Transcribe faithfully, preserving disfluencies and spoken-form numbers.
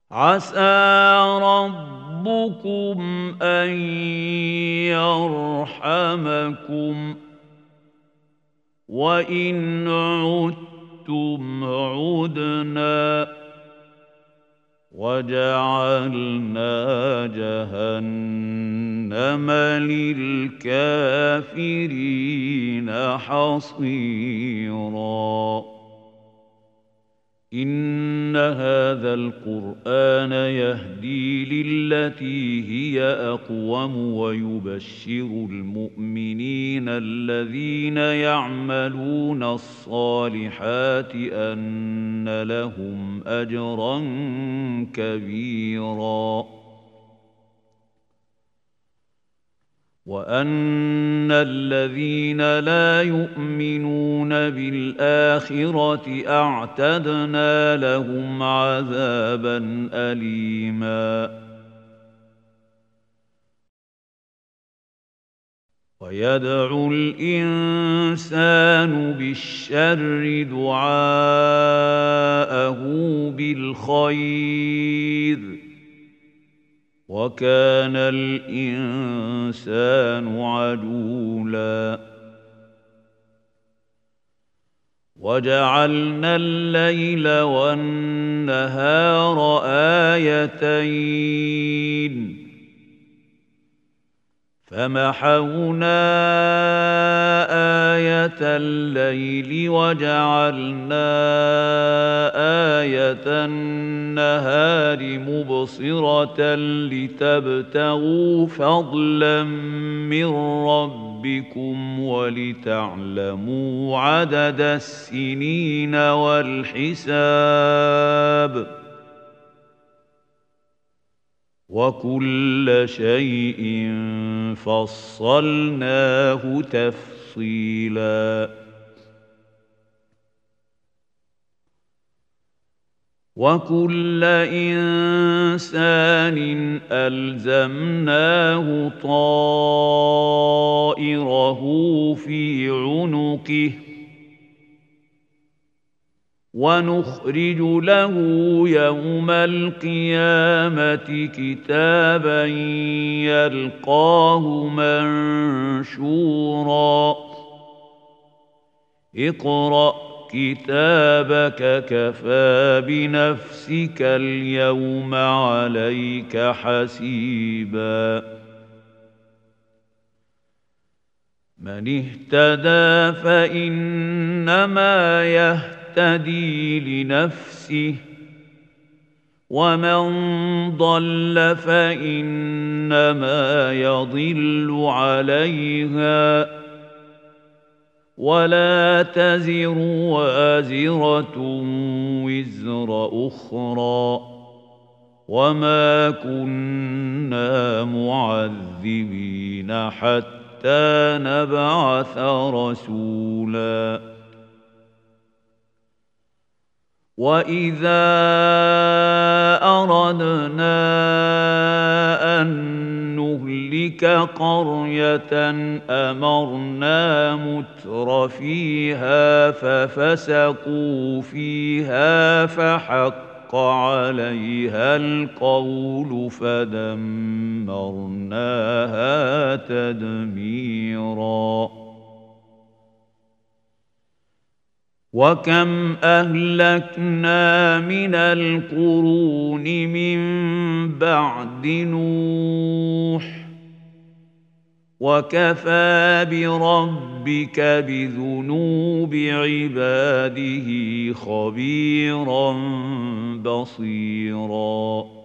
عسى ربكم أن يرحمكم وإن عدتم عدنا وجعلنا جهنم للكافرين حصيراً إن هذا القرآن يهدي للتي هي أقوم ويبشر المؤمنين الذين يعملون الصالحات أن لهم أجرا كبيرا وأن الذين لا يؤمنون بالآخرة أعتدنا لهم عذابا أليما ويدعو الإنسان بالشر دعاءه بالخير وكان الإنسان عجولا وجعلنا الليل والنهار آيتين فمحونا آية الليل وجعلنا آية النهار مبصرة لتبتغوا فضلا من ربكم ولتعلموا عدد السنين والحساب وكل شيء فصلناه تفصيلا وكل إنسان ألزمناه طائره في عنقه ونخرج له يوم القيامة كتابا يلقاه منشورا اقرأ كتابك كفى بنفسك اليوم عليك حسيبا من اهتدى فإنما يهتدي يهتدي لنفسه ومن ضل فإنما يضل عليها ولا تزر وازرة وزر أخرى وما كنا معذبين حتى نبعث رسولا وإذا أردنا أن نهلك قرية أمرنا متر فيها ففسقوا فيها فحق عليها القول فدمرناها تدميرا وكم أهلكنا من القرون من بعد نوح وكفى بربك بذنوب عباده خبيرا بصيرا